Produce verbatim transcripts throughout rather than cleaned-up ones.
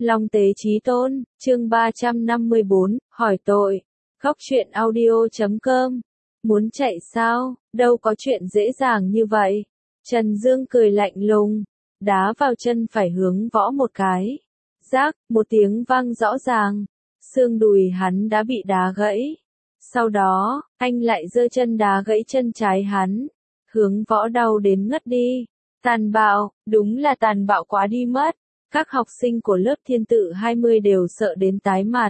Long Tế Chí Tôn, chương ba trăm năm mươi bốn, hỏi tội. Góc truyện audio chấm com. Muốn chạy sao, đâu có chuyện dễ dàng như vậy. Trần Dương cười lạnh lùng, đá vào chân phải hướng võ một cái. Rác, một tiếng vang rõ ràng. Xương đùi hắn đã bị đá gãy. Sau đó, anh lại giơ chân đá gãy chân trái hắn. Hướng võ đau đến ngất đi. Tàn bạo, đúng là tàn bạo quá đi mất. Các học sinh của lớp Thiên Tự hai mươi đều sợ đến tái mặt.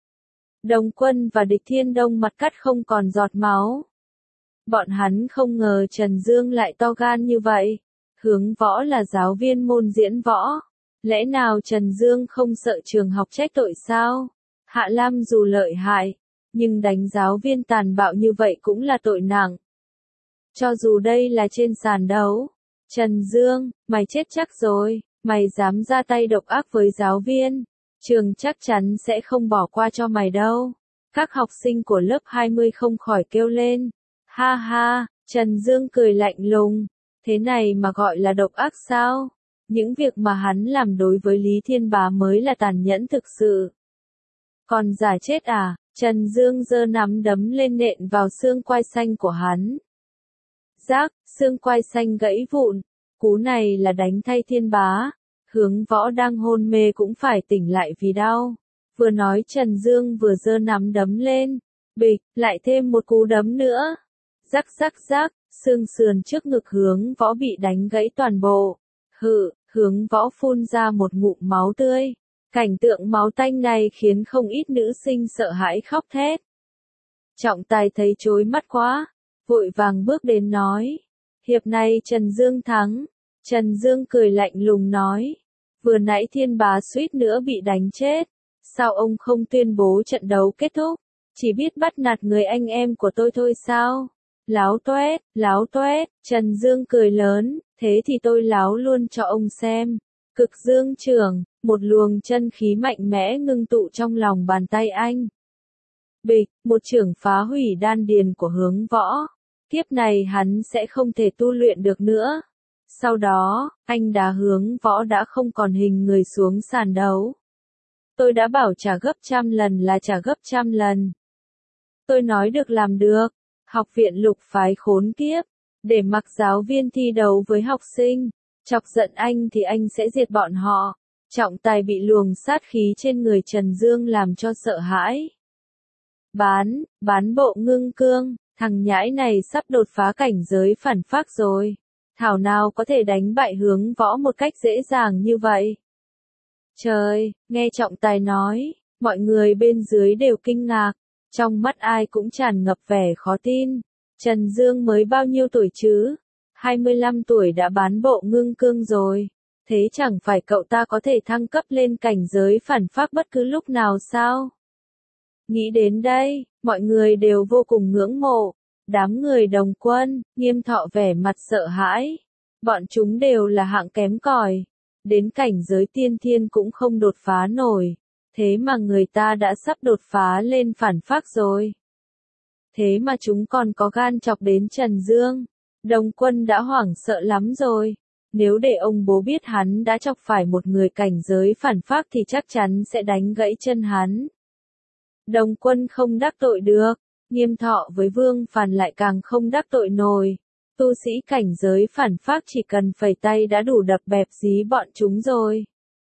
Đồng Quân và Địch Thiên Đông mặt cắt không còn giọt máu. Bọn hắn không ngờ Trần Dương lại to gan như vậy. Hướng võ là giáo viên môn diễn võ. Lẽ nào Trần Dương không sợ trường học trách tội sao? Hạ Lam dù lợi hại, nhưng đánh giáo viên tàn bạo như vậy cũng là tội nặng. Cho dù đây là trên sàn đấu. Trần Dương, mày chết chắc rồi. Mày dám ra tay độc ác với giáo viên, trường chắc chắn sẽ không bỏ qua cho mày đâu. Các học sinh của lớp hai mươi không khỏi kêu lên. Ha ha, Trần Dương cười lạnh lùng. Thế này mà gọi là độc ác sao? Những việc mà hắn làm đối với Lý Thiên Bá mới là tàn nhẫn thực sự. Còn giả chết à? Trần Dương giơ nắm đấm lên nện vào xương quai xanh của hắn. Rác, xương quai xanh gãy vụn. Cú này là đánh thay Thiên Bá. Hướng võ đang hôn mê cũng phải tỉnh lại vì đau. Vừa nói Trần Dương vừa giơ nắm đấm lên. Bịch, lại thêm một cú đấm nữa. Rắc rắc rắc, xương sườn trước ngực hướng võ bị đánh gãy toàn bộ. Hự, hướng võ phun ra một ngụm máu tươi. Cảnh tượng máu tanh này khiến không ít nữ sinh sợ hãi khóc thét. Trọng tài thấy chối mắt quá. Vội vàng bước đến nói. Hiệp này Trần Dương thắng. Trần Dương cười lạnh lùng nói. Vừa nãy Thiên Bá suýt nữa bị đánh chết. Sao ông không tuyên bố trận đấu kết thúc? Chỉ biết bắt nạt người anh em của tôi thôi sao? Láo toét, láo toét, Trần Dương cười lớn, thế thì tôi láo luôn cho ông xem. Cực dương trưởng, một luồng chân khí mạnh mẽ ngưng tụ trong lòng bàn tay anh. Bịch, một chưởng phá hủy đan điền của hướng võ. Tiếp này hắn sẽ không thể tu luyện được nữa. Sau đó, anh đá hướng võ đã không còn hình người xuống sàn đấu. Tôi đã bảo trả gấp trăm lần là trả gấp trăm lần. Tôi nói được làm được. Học viện Lục phái khốn kiếp. Để mặc giáo viên thi đấu với học sinh. Chọc giận anh thì anh sẽ diệt bọn họ. Trọng tài bị luồng sát khí trên người Trần Dương làm cho sợ hãi. Bán, bán bộ ngưng cương. Thằng nhãi này sắp đột phá cảnh giới phản phác rồi. Thảo nào có thể đánh bại hướng võ một cách dễ dàng như vậy. Trời, nghe trọng tài nói, mọi người bên dưới đều kinh ngạc, trong mắt ai cũng tràn ngập vẻ khó tin. Trần Dương mới bao nhiêu tuổi chứ? hai mươi lăm tuổi đã bán bộ ngưng cương rồi. Thế chẳng phải cậu ta có thể thăng cấp lên cảnh giới phản phác bất cứ lúc nào sao? Nghĩ đến đây, mọi người đều vô cùng ngưỡng mộ. Đám người Đồng Quân, Nghiêm Thọ vẻ mặt sợ hãi. Bọn chúng đều là hạng kém cỏi. Đến cảnh giới tiên thiên cũng không đột phá nổi. Thế mà người ta đã sắp đột phá lên phản phác rồi. Thế mà chúng còn có gan chọc đến Trần Dương. Đồng Quân đã hoảng sợ lắm rồi. Nếu để ông bố biết hắn đã chọc phải một người cảnh giới phản phác thì chắc chắn sẽ đánh gãy chân hắn. Đồng Quân không đắc tội được. Nghiêm Thọ với Vương Phàn lại càng không đắc tội nổi. Tu sĩ cảnh giới phản phác chỉ cần phẩy tay đã đủ đập bẹp dí bọn chúng rồi.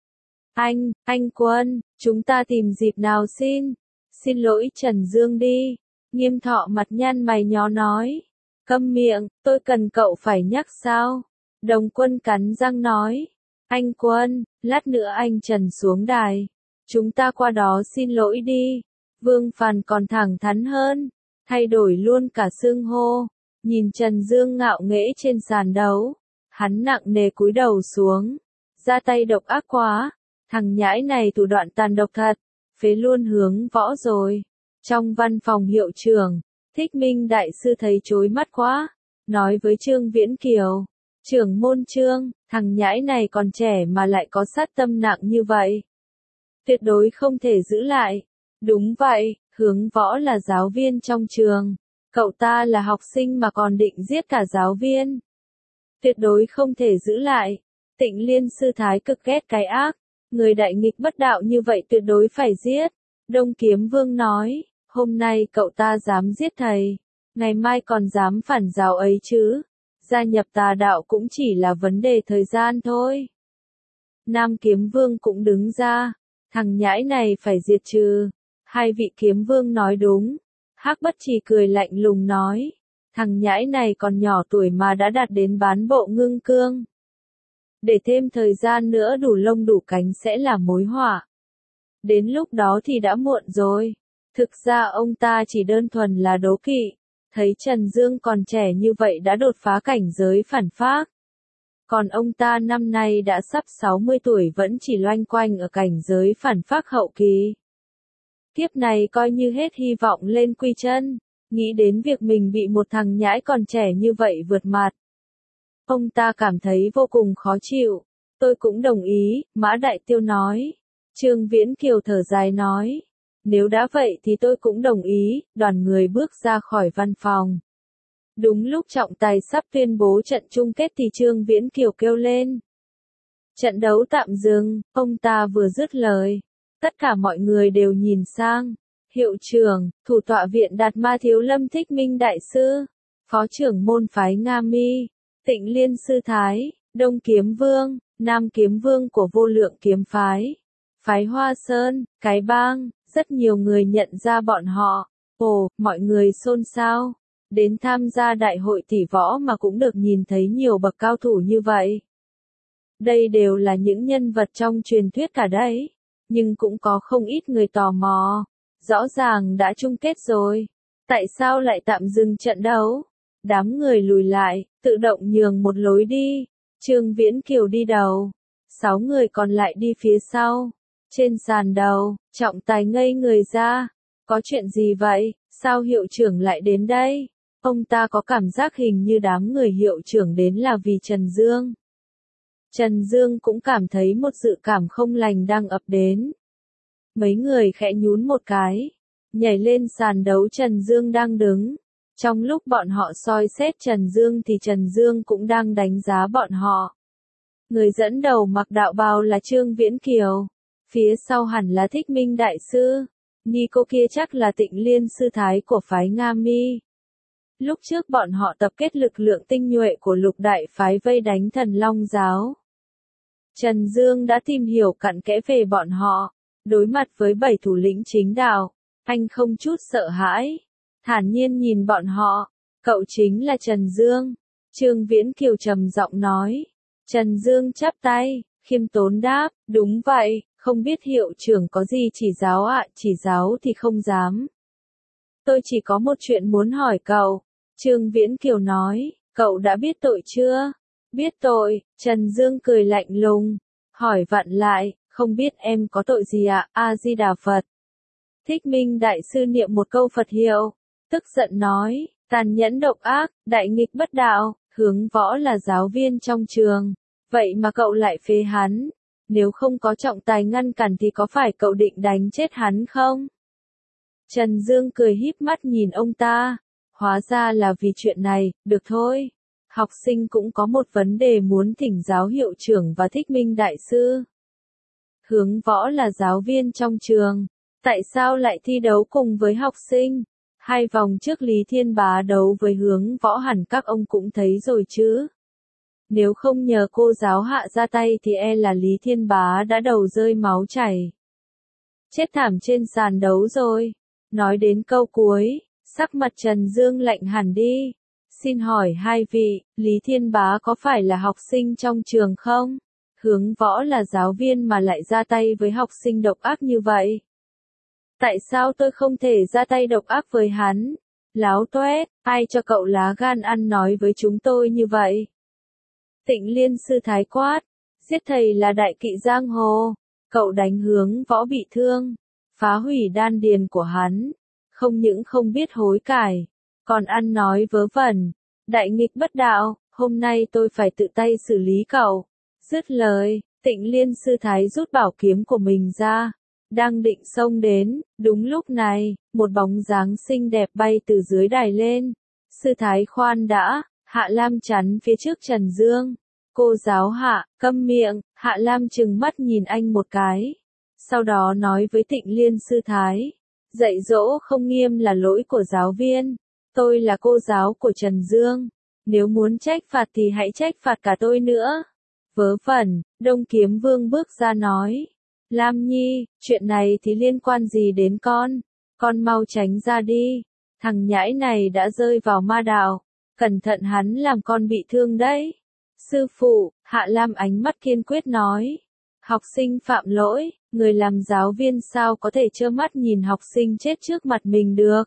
Anh, anh Quân, chúng ta tìm dịp nào xin. Xin lỗi Trần Dương đi. Nghiêm Thọ mặt nhăn mày nhó nói. Câm miệng, tôi cần cậu phải nhắc sao? Đồng Quân cắn răng nói. Anh Quân, lát nữa anh Trần xuống đài. Chúng ta qua đó xin lỗi đi. Vương Phàn còn thẳng thắn hơn. Thay đổi luôn cả xưng hô. Nhìn Trần Dương ngạo nghễ trên sàn đấu. Hắn nặng nề cúi đầu xuống. Ra tay độc ác quá. Thằng nhãi này thủ đoạn tàn độc thật. Phế luôn hướng võ rồi. Trong văn phòng hiệu trưởng. Thích Minh đại sư thấy chối mắt quá. Nói với Trương Viễn Kiều. Trưởng môn Trương, thằng nhãi này còn trẻ mà lại có sát tâm nặng như vậy. Tuyệt đối không thể giữ lại. Đúng vậy, hướng võ là giáo viên trong trường. Cậu ta là học sinh mà còn định giết cả giáo viên. Tuyệt đối không thể giữ lại. Tịnh Liên sư thái cực ghét cái ác. Người đại nghịch bất đạo như vậy tuyệt đối phải giết. Đông Kiếm Vương nói, hôm nay cậu ta dám giết thầy, ngày mai còn dám phản giáo ấy chứ. Gia nhập tà đạo cũng chỉ là vấn đề thời gian thôi. Nam Kiếm Vương cũng đứng ra, thằng nhãi này phải diệt trừ. Hai vị Kiếm Vương nói đúng. Hắc Bất Trì cười lạnh lùng nói, thằng nhãi này còn nhỏ tuổi mà đã đạt đến bán bộ ngưng cương. Để thêm thời gian nữa đủ lông đủ cánh sẽ là mối họa. Đến lúc đó thì đã muộn rồi. Thực ra ông ta chỉ đơn thuần là đố kỵ, thấy Trần Dương còn trẻ như vậy đã đột phá cảnh giới phản phác. Còn ông ta năm nay đã sắp sáu mươi tuổi vẫn chỉ loanh quanh ở cảnh giới phản phác hậu kỳ. Kiếp này coi như hết hy vọng lên quy chân, nghĩ đến việc mình bị một thằng nhãi còn trẻ như vậy vượt mặt. Ông ta cảm thấy vô cùng khó chịu. Tôi cũng đồng ý, Mã Đại Tiêu nói. Trương Viễn Kiều thở dài nói. Nếu đã vậy thì tôi cũng đồng ý, đoàn người bước ra khỏi văn phòng. Đúng lúc trọng tài sắp tuyên bố trận chung kết thì Trương Viễn Kiều kêu lên. Trận đấu tạm dừng, ông ta vừa dứt lời. Tất cả mọi người đều nhìn sang. Hiệu trưởng, thủ tọa viện Đạt Ma Thiếu Lâm Thích Minh Đại Sư, phó trưởng môn phái Nga Mi, Tịnh Liên Sư Thái, Đông Kiếm Vương, Nam Kiếm Vương của Vô Lượng Kiếm Phái, phái Hoa Sơn, Cái Bang, rất nhiều người nhận ra bọn họ. Ồ, mọi người xôn xao. Đến tham gia đại hội tỷ võ mà cũng được nhìn thấy nhiều bậc cao thủ như vậy. Đây đều là những nhân vật trong truyền thuyết cả đấy. Nhưng cũng có không ít người tò mò. Rõ ràng đã chung kết rồi. Tại sao lại tạm dừng trận đấu? Đám người lùi lại, tự động nhường một lối đi. Trương Viễn Kiều đi đầu. Sáu người còn lại đi phía sau. Trên sàn đầu, trọng tài ngây người ra. Có chuyện gì vậy? Sao hiệu trưởng lại đến đây? Ông ta có cảm giác hình như đám người hiệu trưởng đến là vì Trần Dương. Trần Dương cũng cảm thấy một dự cảm không lành đang ập đến. Mấy người khẽ nhún một cái, nhảy lên sàn đấu Trần Dương đang đứng. Trong lúc bọn họ soi xét Trần Dương thì Trần Dương cũng đang đánh giá bọn họ. Người dẫn đầu mặc đạo bào là Trương Viễn Kiều, phía sau hẳn là Thích Minh Đại Sư, Nhi cô kia chắc là Tịnh Liên Sư Thái của phái Nga Mi. Lúc trước bọn họ tập kết lực lượng tinh nhuệ của lục đại phái vây đánh Thần Long Giáo. Trần Dương đã tìm hiểu cặn kẽ về bọn họ, đối mặt với bảy thủ lĩnh chính đạo, anh không chút sợ hãi, thản nhiên nhìn bọn họ, cậu chính là Trần Dương. Trương Viễn Kiều trầm giọng nói. Trần Dương chắp tay, khiêm tốn đáp, đúng vậy, không biết hiệu trưởng có gì chỉ giáo ạ, à, chỉ giáo thì không dám. Tôi chỉ có một chuyện muốn hỏi cậu. Trương Viễn Kiều nói, cậu đã biết tội chưa? Biết tội, Trần Dương cười lạnh lùng, hỏi vặn lại, không biết em có tội gì ạ, à? A-di-đà Phật. Thích Minh Đại Sư niệm một câu Phật hiệu, tức giận nói, tàn nhẫn độc ác, đại nghịch bất đạo, Hướng Võ là giáo viên trong trường, vậy mà cậu lại phế hắn, nếu không có trọng tài ngăn cản thì có phải cậu định đánh chết hắn không? Trần Dương cười híp mắt nhìn ông ta, hóa ra là vì chuyện này, được thôi. Học sinh cũng có một vấn đề muốn thỉnh giáo hiệu trưởng và Thích Minh Đại Sư. Hướng Võ là giáo viên trong trường, tại sao lại thi đấu cùng với học sinh? Hai vòng trước Lý Thiên Bá đấu với Hướng Võ hẳn các ông cũng thấy rồi chứ. Nếu không nhờ cô giáo hạ ra tay thì e là Lý Thiên Bá đã đầu rơi máu chảy. Chết thảm trên sàn đấu rồi. Nói đến câu cuối, sắc mặt Trần Dương lạnh hẳn đi. Xin hỏi hai vị, Lý Thiên Bá có phải là học sinh trong trường không? Hướng Võ là giáo viên mà lại ra tay với học sinh độc ác như vậy. Tại sao tôi không thể ra tay độc ác với hắn? Láo toét, ai cho cậu lá gan ăn nói với chúng tôi như vậy? Tịnh Liên Sư Thái quát, giết thầy là đại kỵ giang hồ, cậu đánh Hướng Võ bị thương, phá hủy đan điền của hắn, không những không biết hối cải, còn ăn nói vớ vẩn, đại nghịch bất đạo, hôm nay tôi phải tự tay xử lý cậu. Dứt lời, Tịnh Liên Sư Thái rút bảo kiếm của mình ra, đang định xông đến, đúng lúc này, một bóng dáng xinh đẹp bay từ dưới đài lên. Sư Thái khoan đã, Hạ Lam chắn phía trước Trần Dương. Cô giáo Hạ, câm miệng. Hạ Lam trừng mắt nhìn anh một cái. Sau đó nói với Tịnh Liên sư thái. Dạy dỗ không nghiêm là lỗi của giáo viên. Tôi là cô giáo của Trần Dương. Nếu muốn trách phạt thì hãy trách phạt cả tôi nữa. Vớ vẩn, Đông Kiếm Vương bước ra nói. Lam Nhi, chuyện này thì liên quan gì đến con? Con mau tránh ra đi. Thằng nhãi này đã rơi vào ma đạo. Cẩn thận hắn làm con bị thương đấy. Sư phụ, Hạ Lam ánh mắt kiên quyết nói. Học sinh phạm lỗi, người làm giáo viên sao có thể trơ mắt nhìn học sinh chết trước mặt mình được.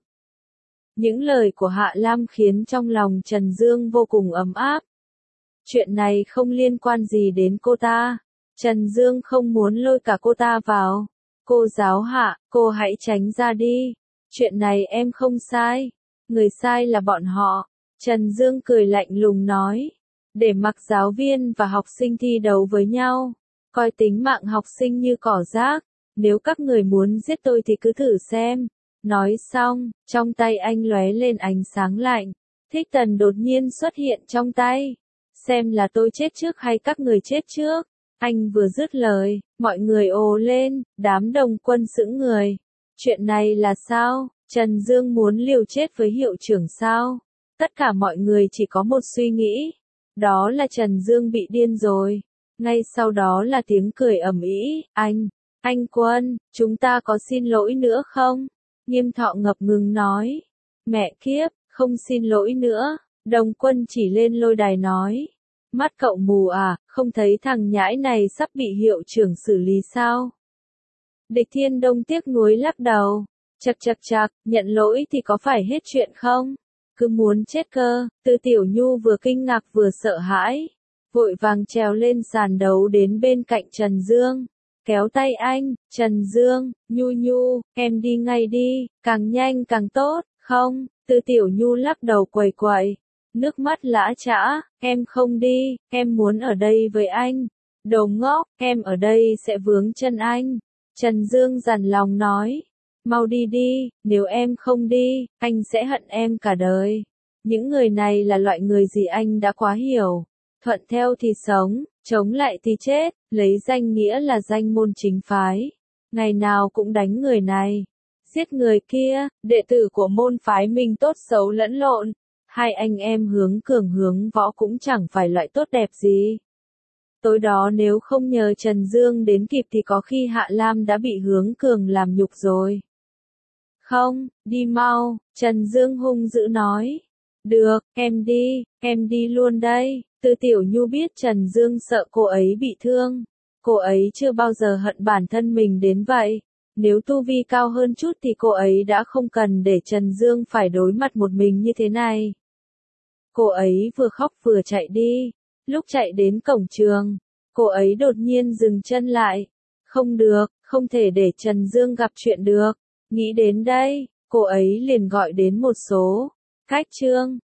Những lời của Hạ Lam khiến trong lòng Trần Dương vô cùng ấm áp. Chuyện này không liên quan gì đến cô ta. Trần Dương không muốn lôi cả cô ta vào. Cô giáo Hạ, cô hãy tránh ra đi. Chuyện này em không sai. Người sai là bọn họ. Trần Dương cười lạnh lùng nói. Để mặc giáo viên và học sinh thi đấu với nhau. Coi tính mạng học sinh như cỏ rác. Nếu các người muốn giết tôi thì cứ thử xem. Nói xong, trong tay anh lóe lên ánh sáng lạnh. Thích Tần đột nhiên xuất hiện trong tay. Xem là tôi chết trước hay các người chết trước. Anh vừa dứt lời, mọi người ồ lên, đám đồng quân sững người. Chuyện này là sao? Trần Dương muốn liều chết với hiệu trưởng sao? Tất cả mọi người chỉ có một suy nghĩ. Đó là Trần Dương bị điên rồi. Ngay sau đó là tiếng cười ầm ĩ. Anh, anh Quân, chúng ta có xin lỗi nữa không? Nghiêm Thọ ngập ngừng nói. Mẹ kiếp, không xin lỗi nữa. Đồng Quân chỉ lên lôi đài nói. Mắt cậu mù à, không thấy thằng nhãi này sắp bị hiệu trưởng xử lý sao? Địch Thiên Đông tiếc nuối lắc đầu. Chậc chậc chậc, nhận lỗi thì có phải hết chuyện không? Cứ muốn chết cơ. Từ Tiểu Nhu vừa kinh ngạc vừa sợ hãi. Vội vàng trèo lên sàn đấu đến bên cạnh Trần Dương. Kéo tay anh. Trần Dương, Nhu Nhu, em đi ngay đi, càng nhanh càng tốt, không? Từ Tiểu Nhu lắc đầu quẩy quẩy. Nước mắt lã chã, em không đi, em muốn ở đây với anh. Đồ ngốc, em ở đây sẽ vướng chân anh. Trần Dương dằn lòng nói. Mau đi đi, nếu em không đi, anh sẽ hận em cả đời. Những người này là loại người gì anh đã quá hiểu. Thuận theo thì sống, chống lại thì chết, lấy danh nghĩa là danh môn chính phái. Ngày nào cũng đánh người này, giết người kia, đệ tử của môn phái mình tốt xấu lẫn lộn. Hai anh em Hướng Cường Hướng Võ cũng chẳng phải loại tốt đẹp gì. Tối đó nếu không nhờ Trần Dương đến kịp thì có khi Hạ Lam đã bị Hướng Cường làm nhục rồi. Không, đi mau, Trần Dương hung dữ nói. Được, em đi, em đi luôn đây. Từ Tiểu Nhu biết Trần Dương sợ cô ấy bị thương. Cô ấy chưa bao giờ hận bản thân mình đến vậy. Nếu tu vi cao hơn chút thì cô ấy đã không cần để Trần Dương phải đối mặt một mình như thế này. Cô ấy vừa khóc vừa chạy đi. Lúc chạy đến cổng trường, cô ấy đột nhiên dừng chân lại. Không được, không thể để Trần Dương gặp chuyện được. Nghĩ đến đây, cô ấy liền gọi đến một số. Cách Trương,